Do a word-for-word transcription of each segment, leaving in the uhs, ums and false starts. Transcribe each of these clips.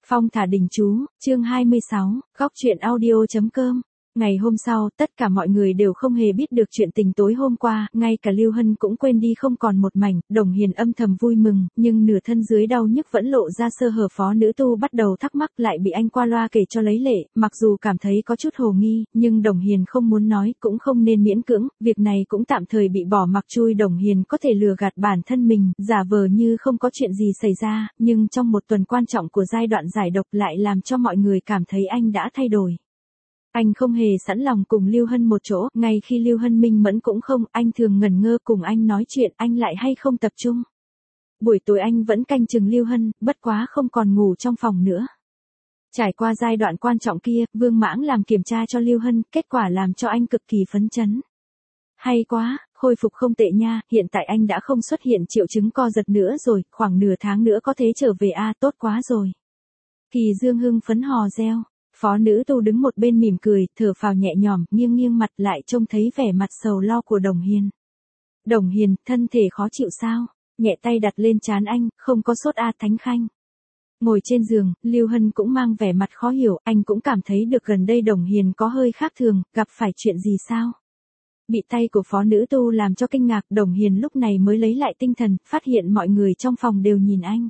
Phong thả đình chú, chương hai mươi sáu, góc chuyện audio chấm com. Ngày hôm sau, tất cả mọi người đều không hề biết được chuyện tình tối hôm qua, ngay cả Lưu Hân cũng quên đi không còn một mảnh. Đồng Hiền âm thầm vui mừng, nhưng nửa thân dưới đau nhức vẫn lộ ra sơ hở. Phó nữ tu bắt đầu thắc mắc, lại bị anh qua loa kể cho lấy lệ, mặc dù cảm thấy có chút hồ nghi, nhưng Đồng Hiền không muốn nói, cũng không nên miễn cưỡng, việc này cũng tạm thời bị bỏ mặc trôi. Đồng Hiền có thể lừa gạt bản thân mình, giả vờ như không có chuyện gì xảy ra, nhưng trong một tuần quan trọng của giai đoạn giải độc lại làm cho mọi người cảm thấy anh đã thay đổi. Anh không hề sẵn lòng cùng Lưu Hân một chỗ, ngay khi Lưu Hân minh mẫn cũng không, anh thường ngẩn ngơ cùng anh nói chuyện, anh lại hay không tập trung. Buổi tối anh vẫn canh chừng Lưu Hân, bất quá không còn ngủ trong phòng nữa. Trải qua giai đoạn quan trọng kia, Vương Mãng làm kiểm tra cho Lưu Hân, kết quả làm cho anh cực kỳ phấn chấn. Hay quá, khôi phục không tệ nha, hiện tại anh đã không xuất hiện triệu chứng co giật nữa rồi, khoảng nửa tháng nữa có thể trở về a, tốt quá rồi. Kỳ Dương hưng phấn hò reo. Phó nữ tu đứng một bên mỉm cười, thở phào nhẹ nhõm, nghiêng nghiêng mặt lại trông thấy vẻ mặt sầu lo của Đồng Hiền. Đồng Hiền, thân thể khó chịu sao? Nhẹ tay đặt lên trán anh, không có sốt a. Thánh Khanh. Ngồi trên giường, Lưu Hân cũng mang vẻ mặt khó hiểu, anh cũng cảm thấy được gần đây Đồng Hiền có hơi khác thường, gặp phải chuyện gì sao? Bị tay của phó nữ tu làm cho kinh ngạc, Đồng Hiền lúc này mới lấy lại tinh thần, phát hiện mọi người trong phòng đều nhìn anh.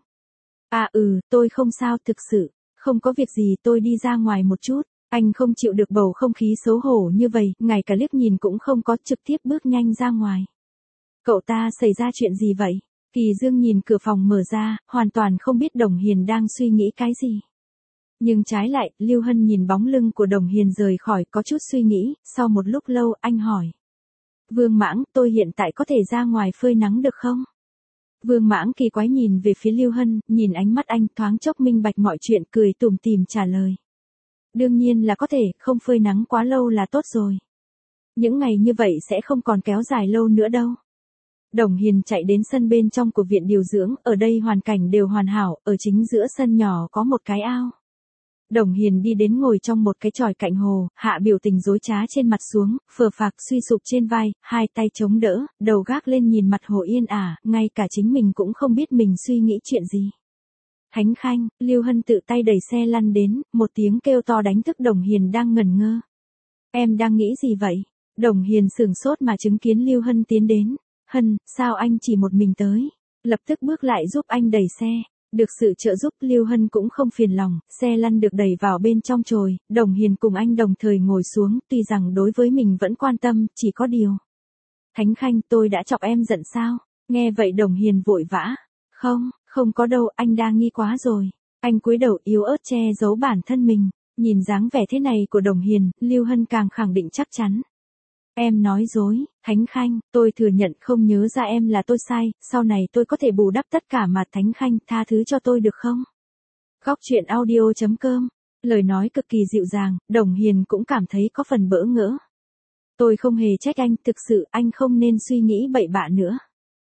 À ừ, tôi không sao, thực sự. Không có việc gì, tôi đi ra ngoài một chút. Anh không chịu được bầu không khí xấu hổ như vậy, ngay cả liếc nhìn cũng không có, trực tiếp bước nhanh ra ngoài. Cậu ta xảy ra chuyện gì vậy? Kỳ Dương nhìn cửa phòng mở ra, hoàn toàn không biết Đồng Hiền đang suy nghĩ cái gì. Nhưng trái lại, Lưu Hân nhìn bóng lưng của Đồng Hiền rời khỏi, có chút suy nghĩ, sau một lúc lâu, anh hỏi. Vương Mãng, tôi hiện tại có thể ra ngoài phơi nắng được không? Vương Mãng kỳ quái nhìn về phía Lưu Hân, nhìn ánh mắt anh thoáng chốc minh bạch mọi chuyện, cười tủm tỉm trả lời. Đương nhiên là có thể, không phơi nắng quá lâu là tốt rồi. Những ngày như vậy sẽ không còn kéo dài lâu nữa đâu. Đồng Hiền chạy đến sân bên trong của viện điều dưỡng, ở đây hoàn cảnh đều hoàn hảo, ở chính giữa sân nhỏ có một cái ao. Đồng Hiền đi đến ngồi trong một cái chòi cạnh hồ, hạ biểu tình dối trá trên mặt xuống, phờ phạc suy sụp trên vai, hai tay chống đỡ, đầu gác lên nhìn mặt hồ yên ả, ngay cả chính mình cũng không biết mình suy nghĩ chuyện gì. Thánh Khanh, Lưu Hân tự tay đẩy xe lăn đến, một tiếng kêu to đánh thức Đồng Hiền đang ngẩn ngơ. Em đang nghĩ gì vậy? Đồng Hiền sửng sốt mà chứng kiến Lưu Hân tiến đến. Hân, sao anh chỉ một mình tới? Lập tức bước lại giúp anh đẩy xe. Được sự trợ giúp, Lưu Hân cũng không phiền lòng, xe lăn được đẩy vào bên trong chòi, Đồng Hiền cùng anh đồng thời ngồi xuống, tuy rằng đối với mình vẫn quan tâm, chỉ có điều. Thánh Khanh, tôi đã chọc em giận sao? Nghe vậy Đồng Hiền vội vã. Không, không có đâu, anh đang nghi quá rồi. Anh cúi đầu yếu ớt che giấu bản thân mình, nhìn dáng vẻ thế này của Đồng Hiền, Lưu Hân càng khẳng định chắc chắn. Em nói dối, Thánh Khanh, tôi thừa nhận không nhớ ra em là tôi sai, sau này tôi có thể bù đắp tất cả mà Thánh Khanh tha thứ cho tôi được không? Góc chuyện audio chấm com, lời nói cực kỳ dịu dàng, Đồng Hiền cũng cảm thấy có phần bỡ ngỡ. Tôi không hề trách anh, thực sự anh không nên suy nghĩ bậy bạ nữa.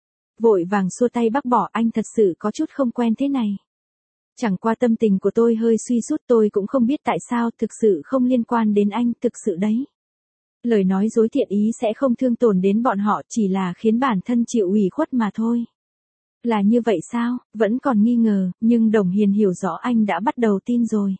Vội vàng xua tay bác bỏ, anh thật sự có chút không quen thế này. Chẳng qua tâm tình của tôi hơi suy sút, tôi cũng không biết tại sao, thực sự không liên quan đến anh, thực sự đấy. Lời nói dối thiện ý sẽ không thương tổn đến bọn họ, chỉ là khiến bản thân chịu ủy khuất mà thôi. Là như vậy sao? Vẫn còn nghi ngờ, nhưng Đồng Hiền hiểu rõ anh đã bắt đầu tin rồi.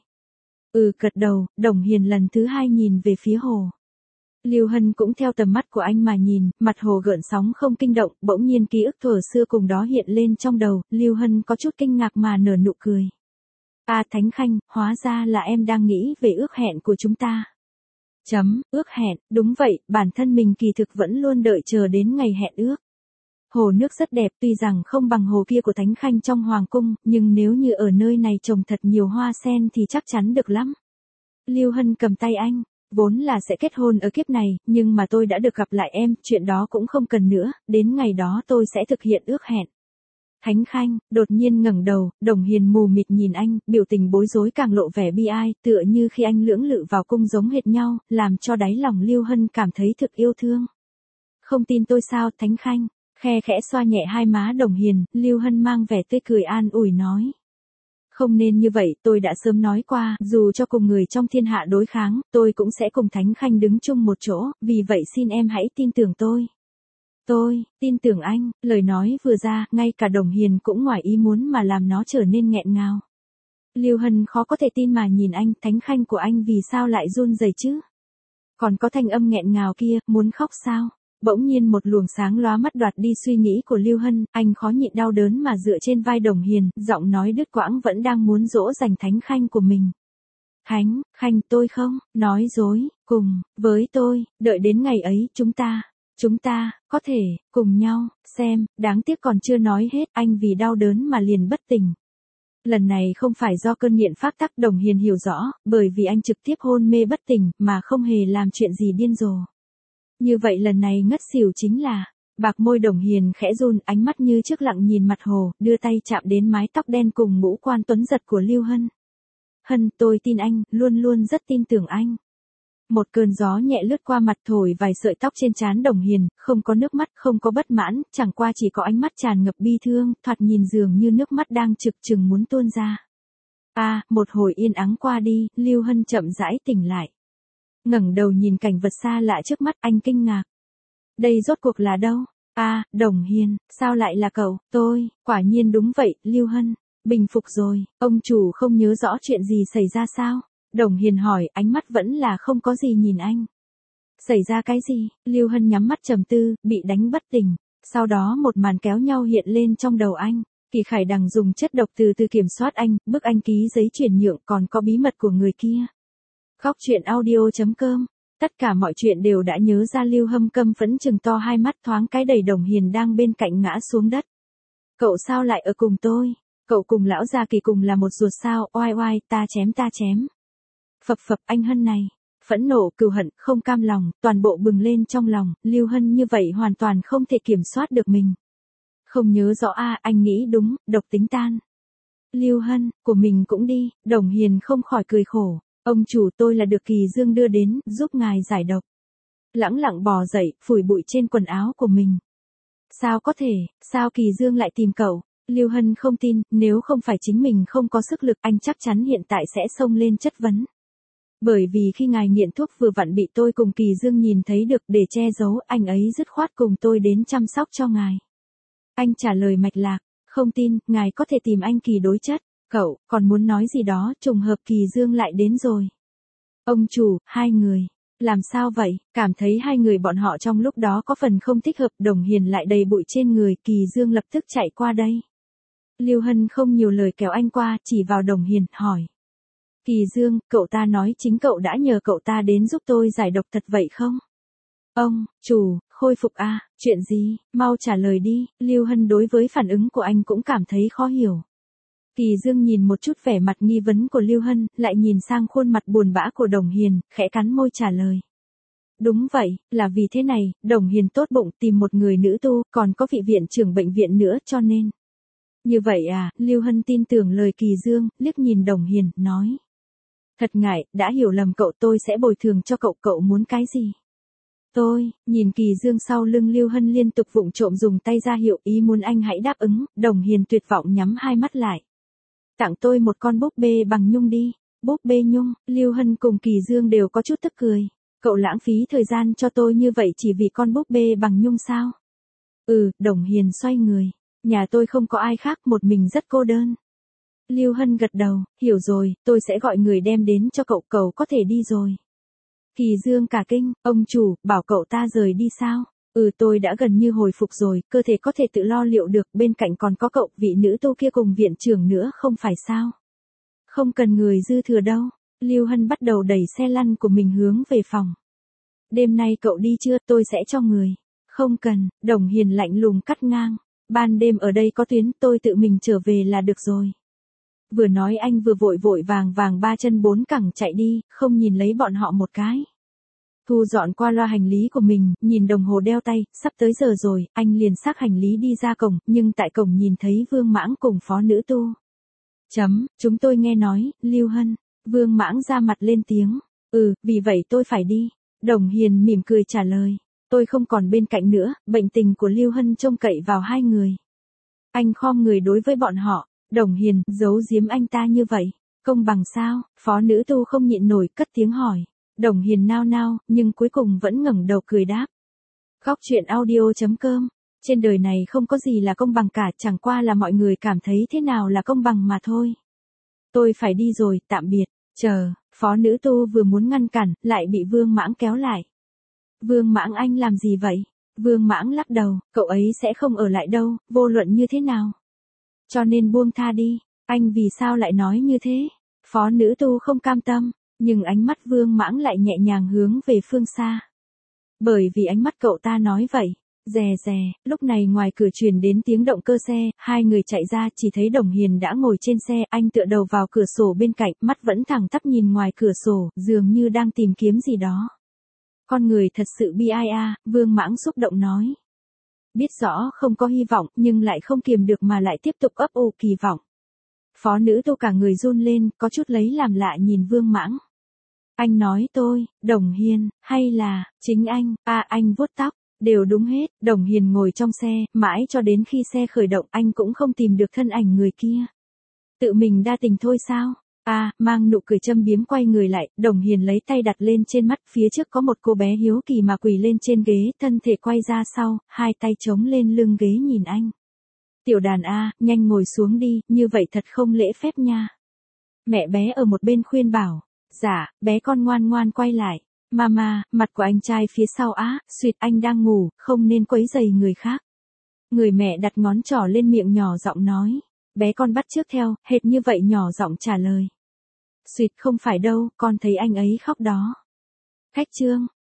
Ừ, gật đầu, Đồng Hiền lần thứ hai nhìn về phía hồ. Lưu Hân cũng theo tầm mắt của anh mà nhìn, mặt hồ gợn sóng không kinh động, bỗng nhiên ký ức thuở xưa cùng đó hiện lên trong đầu, Lưu Hân có chút kinh ngạc mà nở nụ cười. À Thánh Khanh, hóa ra là em đang nghĩ về ước hẹn của chúng ta. Chấm, ước hẹn, đúng vậy, bản thân mình kỳ thực vẫn luôn đợi chờ đến ngày hẹn ước. Hồ nước rất đẹp, tuy rằng không bằng hồ kia của Thánh Khanh trong Hoàng cung, nhưng nếu như ở nơi này trồng thật nhiều hoa sen thì chắc chắn được lắm. Lưu Hân cầm tay anh, vốn là sẽ kết hôn ở kiếp này, nhưng mà tôi đã được gặp lại em, chuyện đó cũng không cần nữa, đến ngày đó tôi sẽ thực hiện ước hẹn. Thánh Khanh, đột nhiên ngẩng đầu, Đồng Hiền mù mịt nhìn anh, biểu tình bối rối càng lộ vẻ bi ai, tựa như khi anh lưỡng lự vào cung giống hệt nhau, làm cho đáy lòng Lưu Hân cảm thấy thực yêu thương. Không tin tôi sao, Thánh Khanh? Khe khẽ xoa nhẹ hai má Đồng Hiền, Lưu Hân mang vẻ tươi cười an ủi nói. Không nên như vậy, tôi đã sớm nói qua, dù cho cùng người trong thiên hạ đối kháng, tôi cũng sẽ cùng Thánh Khanh đứng chung một chỗ, vì vậy xin em hãy tin tưởng tôi. Tôi, tin tưởng anh, lời nói vừa ra, ngay cả Đồng Hiền cũng ngoài ý muốn mà làm nó trở nên nghẹn ngào. Lưu Hân khó có thể tin mà nhìn anh, thánh khanh của anh vì sao lại run rẩy chứ? Còn có thanh âm nghẹn ngào kia, muốn khóc sao? Bỗng nhiên một luồng sáng lóa mắt đoạt đi suy nghĩ của Lưu Hân, anh khó nhịn đau đớn mà dựa trên vai Đồng Hiền, giọng nói đứt quãng vẫn đang muốn dỗ dành thánh khanh của mình. Thánh, khanh tôi không, nói dối, cùng, với tôi, đợi đến ngày ấy chúng ta, chúng ta, có thể, cùng nhau, xem, đáng tiếc còn chưa nói hết, anh vì đau đớn mà liền bất tỉnh. Lần này không phải do cơn nghiện pháp tắc, Đồng Hiền hiểu rõ, bởi vì anh trực tiếp hôn mê bất tỉnh, mà không hề làm chuyện gì điên rồ. Như vậy lần này ngất xỉu chính là, bạc môi Đồng Hiền khẽ run, ánh mắt như trước lặng nhìn mặt hồ, đưa tay chạm đến mái tóc đen cùng ngũ quan tuấn giật của Lưu Hân. Hân, tôi tin anh, luôn luôn rất tin tưởng anh. Một cơn gió nhẹ lướt qua mặt thổi vài sợi tóc trên trán Đồng Hiền, không có nước mắt, không có bất mãn, chẳng qua chỉ có ánh mắt tràn ngập bi thương, thoạt nhìn dường như nước mắt đang trực trừng muốn tuôn ra. A, à, một hồi yên ắng qua đi, Lưu Hân chậm rãi tỉnh lại. Ngẩng đầu nhìn cảnh vật xa lạ trước mắt, anh kinh ngạc. Đây rốt cuộc là đâu? A, à, Đồng Hiền, sao lại là cậu? Tôi, quả nhiên đúng vậy, Lưu Hân. Bình phục rồi, ông chủ không nhớ rõ chuyện gì xảy ra sao? Đồng Hiền hỏi, ánh mắt vẫn là không có gì nhìn anh. Xảy ra cái gì? Lưu Hân nhắm mắt trầm tư, bị đánh bất tỉnh. Sau đó một màn kéo nhau hiện lên trong đầu anh. Kỳ Khải Đằng dùng chất độc từ từ kiểm soát anh, bức anh ký giấy chuyển nhượng, còn có bí mật của người kia. Khóc chuyện audio chấm com. Tất cả mọi chuyện đều đã nhớ ra. Lưu Hâm căm phẫn trừng to hai mắt, thoáng cái đầy Đồng Hiền đang bên cạnh ngã xuống đất. Cậu sao lại ở cùng tôi? Cậu cùng lão già Kỳ cùng là một ruột sao? Oai oai, ta chém ta chém. Phập phập, anh Hân này. Phẫn nộ, cừu hận, không cam lòng, toàn bộ bừng lên trong lòng. Lưu Hân như vậy hoàn toàn không thể kiểm soát được mình. Không nhớ rõ a, à, anh nghĩ đúng, độc tính tan. Lưu Hân, của mình cũng đi. Đồng Hiền không khỏi cười khổ. Ông chủ, tôi là được Kỳ Dương đưa đến, giúp ngài giải độc. Lẳng lặng bò dậy, phủi bụi trên quần áo của mình. Sao có thể, sao Kỳ Dương lại tìm cậu? Lưu Hân không tin, nếu không phải chính mình không có sức lực, anh chắc chắn hiện tại sẽ xông lên chất vấn. Bởi vì khi ngài nghiện thuốc vừa vặn bị tôi cùng Kỳ Dương nhìn thấy được, để che giấu, anh ấy dứt khoát cùng tôi đến chăm sóc cho ngài. Anh trả lời mạch lạc, không tin, ngài có thể tìm anh Kỳ đối chất. Cậu, còn muốn nói gì đó, trùng hợp Kỳ Dương lại đến rồi. Ông chủ, hai người. Làm sao vậy? Cảm thấy hai người bọn họ trong lúc đó có phần không thích hợp. Đồng Hiền lại đầy bụi trên người, Kỳ Dương lập tức chạy qua đây. Lưu Hân không nhiều lời kéo anh qua, chỉ vào Đồng Hiền, hỏi. Kỳ Dương, cậu ta nói chính cậu đã nhờ cậu ta đến giúp tôi giải độc thật vậy không? Ông, chủ, khôi phục à, chuyện gì, mau trả lời đi. Lưu Hân đối với phản ứng của anh cũng cảm thấy khó hiểu. Kỳ Dương nhìn một chút vẻ mặt nghi vấn của Lưu Hân, lại nhìn sang khuôn mặt buồn bã của Đồng Hiền, khẽ cắn môi trả lời. Đúng vậy, là vì thế này, Đồng Hiền tốt bụng tìm một người nữ tu, còn có vị viện trưởng bệnh viện nữa cho nên. Như vậy à, Lưu Hân tin tưởng lời Kỳ Dương, liếc nhìn Đồng Hiền, nói. Thật ngại, đã hiểu lầm cậu, tôi sẽ bồi thường cho cậu, cậu muốn cái gì? Tôi, nhìn Kỳ Dương sau lưng Lưu Hân liên tục vụng trộm dùng tay ra hiệu ý muốn anh hãy đáp ứng, Đồng Hiền tuyệt vọng nhắm hai mắt lại. Tặng tôi một con búp bê bằng nhung đi. Búp bê nhung, Lưu Hân cùng Kỳ Dương đều có chút tức cười. Cậu lãng phí thời gian cho tôi như vậy chỉ vì con búp bê bằng nhung sao? Ừ, Đồng Hiền xoay người. Nhà tôi không có ai khác, một mình rất cô đơn. Lưu Hân gật đầu, hiểu rồi, tôi sẽ gọi người đem đến cho cậu, cậu có thể đi rồi. Kỳ Dương cả kinh, ông chủ, bảo cậu ta rời đi sao? Ừ, tôi đã gần như hồi phục rồi, cơ thể có thể tự lo liệu được, bên cạnh còn có cậu, vị nữ tu kia cùng viện trưởng nữa, không phải sao? Không cần người dư thừa đâu. Lưu Hân bắt đầu đẩy xe lăn của mình hướng về phòng. Đêm nay cậu đi chưa, tôi sẽ cho người. Không cần, Đồng Hiền lạnh lùng cắt ngang. Ban đêm ở đây có tuyến, tôi tự mình trở về là được rồi. Vừa nói anh vừa vội vội vàng vàng ba chân bốn cẳng chạy đi, không nhìn lấy bọn họ một cái. Thu dọn qua loa hành lý của mình, nhìn đồng hồ đeo tay, sắp tới giờ rồi, anh liền xách hành lý đi ra cổng, nhưng tại cổng nhìn thấy Vương Mãng cùng phó nữ tu. Chấm, chúng tôi nghe nói, Lưu Hân. Vương Mãng ra mặt lên tiếng. Ừ, vì vậy tôi phải đi. Đồng Hiền mỉm cười trả lời. Tôi không còn bên cạnh nữa, bệnh tình của Lưu Hân trông cậy vào hai người. Anh khom người đối với bọn họ. Đồng Hiền, giấu giếm anh ta như vậy. Công bằng sao? Phó nữ tu không nhịn nổi, cất tiếng hỏi. Đồng Hiền nao nao, nhưng cuối cùng vẫn ngẩng đầu cười đáp. Khóc chuyện audio chấm com. Trên đời này không có gì là công bằng cả, chẳng qua là mọi người cảm thấy thế nào là công bằng mà thôi. Tôi phải đi rồi, tạm biệt. Chờ, phó nữ tu vừa muốn ngăn cản, lại bị Vương Mãng kéo lại. Vương Mãng anh làm gì vậy? Vương Mãng lắc đầu, cậu ấy sẽ không ở lại đâu, vô luận như thế nào. Cho nên buông tha đi. Anh vì sao lại nói như thế? Phó nữ tu không cam tâm, nhưng ánh mắt Vương Mãng lại nhẹ nhàng hướng về phương xa. Bởi vì ánh mắt cậu ta nói vậy. Rè rè, lúc này ngoài cửa truyền đến tiếng động cơ xe, hai người chạy ra chỉ thấy Đồng Hiền đã ngồi trên xe, anh tựa đầu vào cửa sổ bên cạnh, mắt vẫn thẳng tắp nhìn ngoài cửa sổ, dường như đang tìm kiếm gì đó. Con người thật sự bi ai a, Vương Mãng xúc động nói. Biết rõ không có hy vọng, nhưng lại không kiềm được mà lại tiếp tục ấp ủ kỳ vọng. Phó nữ tu cả người run lên, có chút lấy làm lạ nhìn Vương Mãng. Anh nói tôi, Đồng Hiền, hay là, chính anh, à anh vuốt tóc, đều đúng hết, Đồng Hiền ngồi trong xe, mãi cho đến khi xe khởi động anh cũng không tìm được thân ảnh người kia. Tự mình đa tình thôi sao? À, mang nụ cười châm biếm quay người lại, Đồng Hiền lấy tay đặt lên trên mắt, phía trước có một cô bé hiếu kỳ mà quỳ lên trên ghế, thân thể quay ra sau, hai tay chống lên lưng ghế nhìn anh. Tiểu đàn a, nhanh ngồi xuống đi, như vậy thật không lễ phép nha. Mẹ bé ở một bên khuyên bảo. Dạ, bé con ngoan ngoan quay lại. Mama, mặt của anh trai phía sau á, suýt anh đang ngủ, không nên quấy rầy người khác. Người mẹ đặt ngón trỏ lên miệng nhỏ giọng nói. Bé con bắt chước theo, hệt như vậy nhỏ giọng trả lời. Suýt không phải đâu, con thấy anh ấy khóc đó. Khách trương,